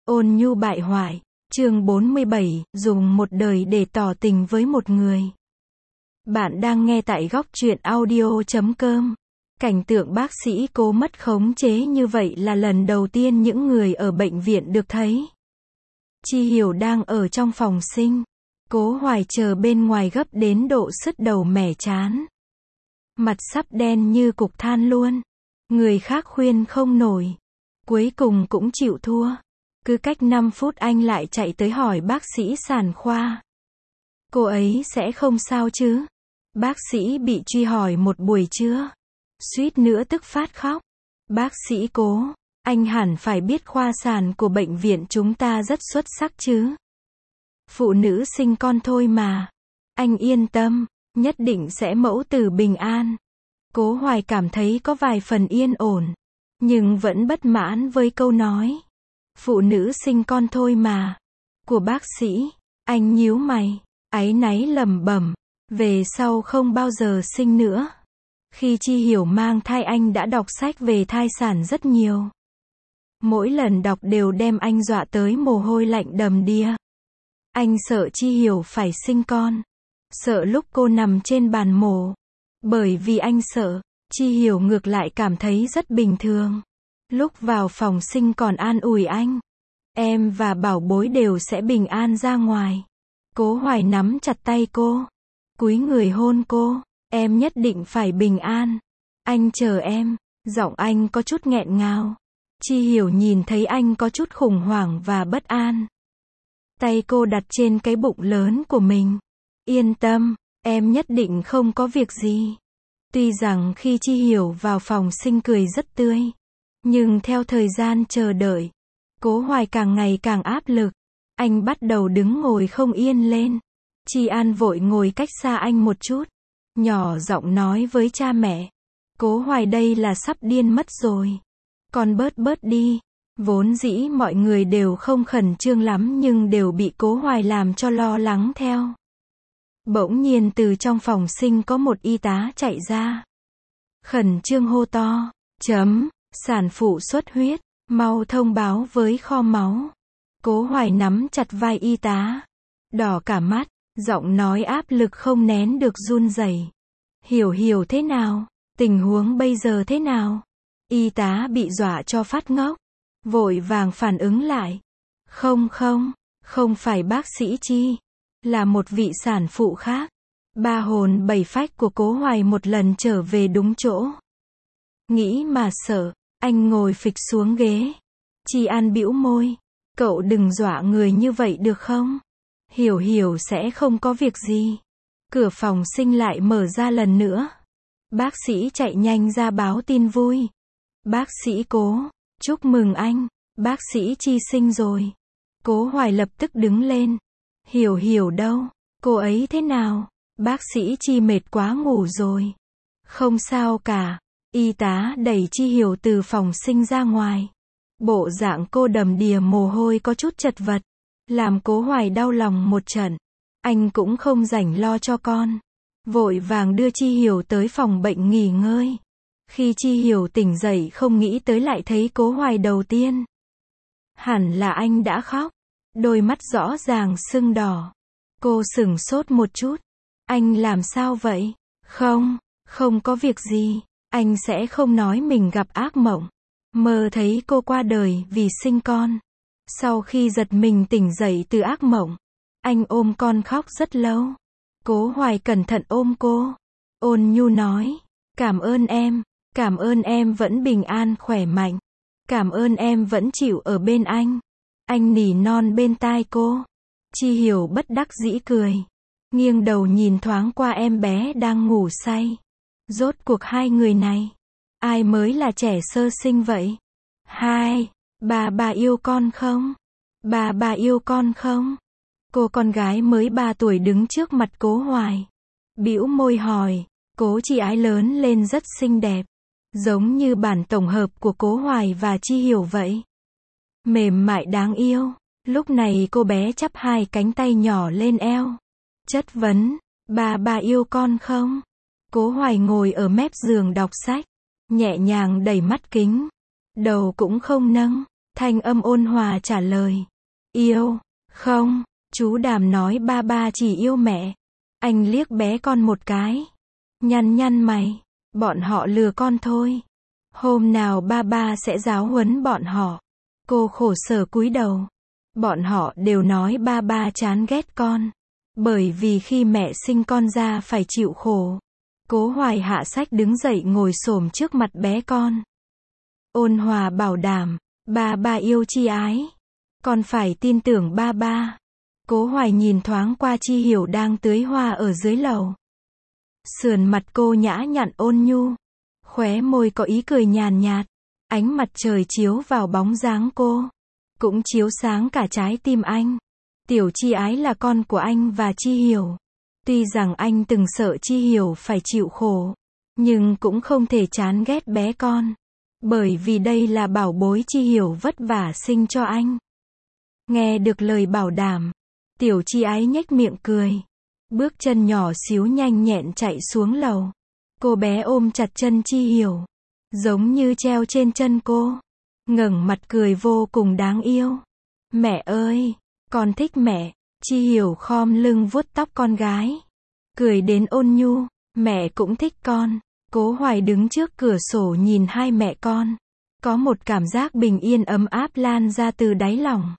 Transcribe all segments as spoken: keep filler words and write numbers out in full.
Ôn nhu bại hoại, chương bốn mươi bảy, dùng một đời để tỏ tình với một người. Bạn đang nghe tại góc truyện audio chấm com. Cảnh tượng bác sĩ Cố mất khống chế như vậy là lần đầu tiên những người ở bệnh viện được thấy. Chi Hiểu đang ở trong phòng sinh. Cố Hoài chờ bên ngoài gấp đến độ sứt đầu mẻ trán. Mặt sắp đen như cục than luôn. Người khác khuyên không nổi. Cuối cùng cũng chịu thua. Cứ cách năm phút anh lại chạy tới hỏi bác sĩ sản khoa. Cô ấy sẽ không sao chứ? Bác sĩ bị truy hỏi một buổi trưa. Suýt nữa tức phát khóc. Bác sĩ Cố, anh hẳn phải biết khoa sản của bệnh viện chúng ta rất xuất sắc chứ. Phụ nữ sinh con thôi mà. Anh yên tâm, nhất định sẽ mẫu tử bình an. Cố Hoài cảm thấy có vài phần yên ổn, nhưng vẫn bất mãn với câu nói phụ nữ sinh con thôi mà của bác sĩ. Anh nhíu mày, áy náy lẩm bẩm, về sau không bao giờ sinh nữa. Khi Chi Hiểu mang thai anh đã đọc sách về thai sản rất nhiều. Mỗi lần đọc đều đem anh dọa tới mồ hôi lạnh đầm đìa. Anh sợ Chi Hiểu phải sinh con, sợ lúc cô nằm trên bàn mổ. Bởi vì anh sợ, Chi Hiểu ngược lại cảm thấy rất bình thường. Lúc vào phòng sinh còn an ủi anh, em và bảo bối đều sẽ bình an ra ngoài. Cố Hoài nắm chặt tay cô, cúi người hôn cô, em nhất định phải bình an. Anh chờ em, giọng anh có chút nghẹn ngào. Chi Hiểu nhìn thấy anh có chút khủng hoảng và bất an. Tay cô đặt trên cái bụng lớn của mình. Yên tâm, em nhất định không có việc gì. Tuy rằng khi Chi Hiểu vào phòng sinh cười rất tươi, nhưng theo thời gian chờ đợi, Cố Hoài càng ngày càng áp lực. Anh bắt đầu đứng ngồi không yên lên. Chi An vội ngồi cách xa anh một chút, nhỏ giọng nói với cha mẹ. Cố Hoài đây là sắp điên mất rồi. Con bớt bớt đi. Vốn dĩ mọi người đều không khẩn trương lắm nhưng đều bị Cố Hoài làm cho lo lắng theo. Bỗng nhiên từ trong phòng sinh có một y tá chạy ra. Khẩn trương hô to, chấm, sản phụ xuất huyết, mau thông báo với kho máu. Cố Hoài nắm chặt vai y tá, đỏ cả mắt, giọng nói áp lực không nén được run rẩy. Hiểu Hiểu thế nào? Tình huống bây giờ thế nào? Y tá bị dọa cho phát ngốc, vội vàng phản ứng lại. Không không, không phải bác sĩ Chi, là một vị sản phụ khác. Ba hồn bảy phách của Cố Hoài một lần trở về đúng chỗ. Nghĩ mà sợ, anh ngồi phịch xuống ghế. Chi An bĩu môi, cậu đừng dọa người như vậy được không? Hiểu Hiểu sẽ không có việc gì. Cửa phòng sinh lại mở ra lần nữa. Bác sĩ chạy nhanh ra báo tin vui. Bác sĩ Cố, chúc mừng anh, bác sĩ Chi sinh rồi. Cố Hoài lập tức đứng lên. Hiểu Hiểu đâu? Cô ấy thế nào? Bác sĩ Chi mệt quá ngủ rồi. Không sao cả. Y tá đẩy Chi Hiểu từ phòng sinh ra ngoài. Bộ dạng cô đầm đìa mồ hôi có chút chật vật, làm Cố Hoài đau lòng một trận. Anh cũng không rảnh lo cho con, vội vàng đưa Chi Hiểu tới phòng bệnh nghỉ ngơi. Khi Chi Hiểu tỉnh dậy không nghĩ tới lại thấy Cố Hoài đầu tiên. Hẳn là anh đã khóc, đôi mắt rõ ràng sưng đỏ. Cô sửng sốt một chút. Anh làm sao vậy? Không, không có việc gì. Anh sẽ không nói mình gặp ác mộng, mơ thấy cô qua đời vì sinh con. Sau khi giật mình tỉnh dậy từ ác mộng, anh ôm con khóc rất lâu. Cố Hoài cẩn thận ôm cô, ôn nhu nói, cảm ơn em, cảm ơn em vẫn bình an khỏe mạnh, cảm ơn em vẫn chịu ở bên anh. Anh nỉ non bên tai cô. Chi Hiểu bất đắc dĩ cười, nghiêng đầu nhìn thoáng qua em bé đang ngủ say. Rốt cuộc hai người này, ai mới là trẻ sơ sinh vậy? Hai, bà bà yêu con không? Bà bà yêu con không? Cô con gái mới ba tuổi đứng trước mặt Cố Hoài, bĩu môi hỏi. Cố Chi Ái lớn lên rất xinh đẹp, giống như bản tổng hợp của Cố Hoài và Chi Hiểu vậy. Mềm mại đáng yêu. Lúc này cô bé chắp hai cánh tay nhỏ lên eo, chất vấn, bà bà yêu con không? Cố Hoài ngồi ở mép giường đọc sách, nhẹ nhàng đẩy mắt kính, đầu cũng không nâng. Thanh âm ôn hòa trả lời. Yêu, không, chú Đàm nói ba ba chỉ yêu mẹ. Anh liếc bé con một cái. Nhăn nhăn mày, bọn họ lừa con thôi. Hôm nào ba ba sẽ giáo huấn bọn họ. Cô khổ sở cúi đầu. Bọn họ đều nói ba ba chán ghét con. Bởi vì khi mẹ sinh con ra phải chịu khổ. Cố Hoài hạ sách đứng dậy ngồi xổm trước mặt bé con. Ôn hòa bảo đảm, ba ba yêu Chi Ái. Con phải tin tưởng ba ba. Cố Hoài nhìn thoáng qua Chi Hiểu đang tưới hoa ở dưới lầu. Sườn mặt cô nhã nhặn ôn nhu. Khóe môi có ý cười nhàn nhạt. Ánh mặt trời chiếu vào bóng dáng cô. Cũng chiếu sáng cả trái tim anh. Tiểu Chi Ái là con của anh và Chi Hiểu. Tuy rằng anh từng sợ Chi Hiểu phải chịu khổ. Nhưng cũng không thể chán ghét bé con. Bởi vì đây là bảo bối Chi Hiểu vất vả sinh cho anh. Nghe được lời bảo đảm. Tiểu Chi Ái nhếch miệng cười. Bước chân nhỏ xíu nhanh nhẹn chạy xuống lầu. Cô bé ôm chặt chân Chi Hiểu. Giống như treo trên chân cô. Ngẩng mặt cười vô cùng đáng yêu. Mẹ ơi, con thích mẹ. Chi Hiểu khom lưng vuốt tóc con gái. Cười đến ôn nhu. Mẹ cũng thích con. Cố Hoài đứng trước cửa sổ nhìn hai mẹ con. Có một cảm giác bình yên ấm áp lan ra từ đáy lòng.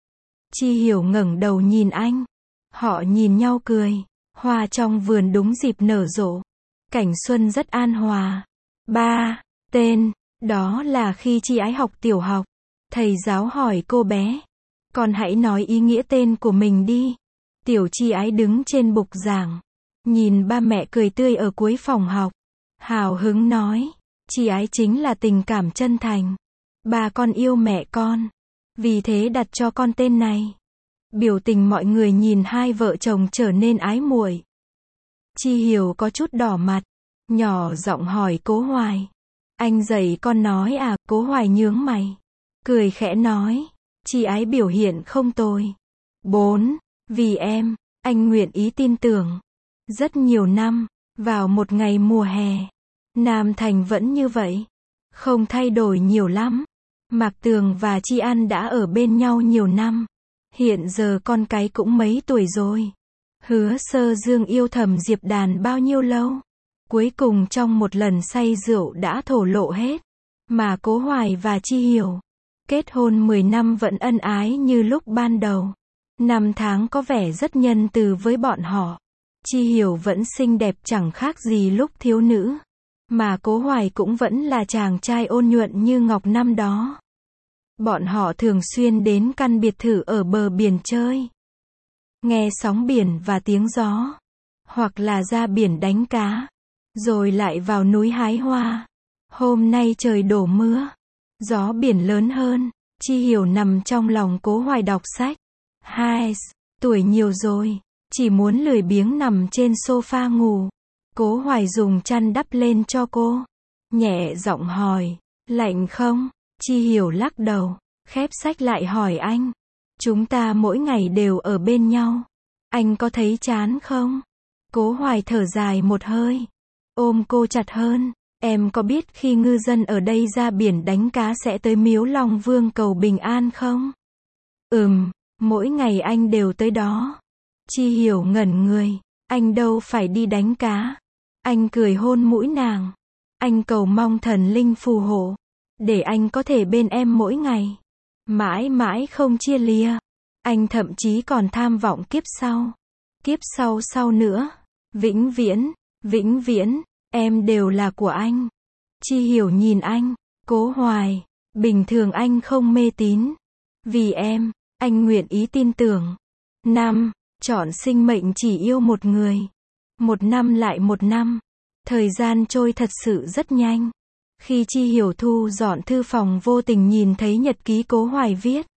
Chi Hiểu ngẩng đầu nhìn anh. Họ nhìn nhau cười. Hoa trong vườn đúng dịp nở rộ. Cảnh xuân rất an hòa. Ba, tên, đó là khi Chi Ái học tiểu học. Thầy giáo hỏi cô bé. Con hãy nói ý nghĩa tên của mình đi. Tiểu Chi Ái đứng trên bục giảng. Nhìn ba mẹ cười tươi ở cuối phòng học. Hào hứng nói. Chi Ái chính là tình cảm chân thành. Ba con yêu mẹ con. Vì thế đặt cho con tên này. Biểu tình mọi người nhìn hai vợ chồng trở nên ái muội. Chi Hiểu có chút đỏ mặt. Nhỏ giọng hỏi Cố Hoài. Anh dạy con nói à? Cố Hoài nhướng mày. Cười khẽ nói. Chi Ái biểu hiện không tồi. Bốn. Vì em, anh nguyện ý tin tưởng. Rất nhiều năm, vào một ngày mùa hè. Nam Thành vẫn như vậy. Không thay đổi nhiều lắm. Mạc Tường và Chi An đã ở bên nhau nhiều năm. Hiện giờ con cái cũng mấy tuổi rồi. Hứa Sơ Dương yêu thầm Diệp Đàn bao nhiêu lâu. Cuối cùng trong một lần say rượu đã thổ lộ hết. Mà Cố Hoài và Chi Hiểu. Kết hôn mười năm vẫn ân ái như lúc ban đầu. Năm tháng có vẻ rất nhân từ với bọn họ. Chi Hiểu vẫn xinh đẹp chẳng khác gì lúc thiếu nữ. Mà Cố Hoài cũng vẫn là chàng trai ôn nhuận như ngọc năm đó. Bọn họ thường xuyên đến căn biệt thự ở bờ biển chơi. Nghe sóng biển và tiếng gió. Hoặc là ra biển đánh cá. Rồi lại vào núi hái hoa. Hôm nay trời đổ mưa. Gió biển lớn hơn. Chi Hiểu nằm trong lòng Cố Hoài đọc sách. Hai, tuổi nhiều rồi. Chỉ muốn lười biếng nằm trên sofa ngủ. Cố Hoài dùng chăn đắp lên cho cô. Nhẹ giọng hỏi. Lạnh không? Chi Hiểu lắc đầu. Khép sách lại hỏi anh. Chúng ta mỗi ngày đều ở bên nhau. Anh có thấy chán không? Cố Hoài thở dài một hơi. Ôm cô chặt hơn. Em có biết khi ngư dân ở đây ra biển đánh cá sẽ tới Miếu Long Vương cầu bình an không? Ừm, mỗi ngày anh đều tới đó. Chi Hiểu ngẩn người. Anh đâu phải đi đánh cá. Anh cười hôn mũi nàng. Anh cầu mong thần linh phù hộ. Để anh có thể bên em mỗi ngày. Mãi mãi không chia lìa. Anh thậm chí còn tham vọng kiếp sau. Kiếp sau sau nữa. Vĩnh viễn, vĩnh viễn, em đều là của anh. Chi Hiểu nhìn anh. Cố Hoài, bình thường anh không mê tín. Vì em, anh nguyện ý tin tưởng. Năm, chọn sinh mệnh chỉ yêu một người. Một năm lại một năm. Thời gian trôi thật sự rất nhanh. Khi Chi Hiểu thu dọn thư phòng vô tình nhìn thấy nhật ký Cố Hoài viết.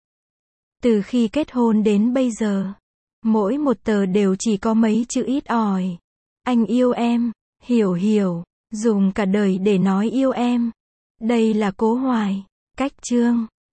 Từ khi kết hôn đến bây giờ, mỗi một tờ đều chỉ có mấy chữ ít ỏi. Anh yêu em, Hiểu Hiểu, dùng cả đời để nói yêu em. Đây là Cố Hoài. Cách chương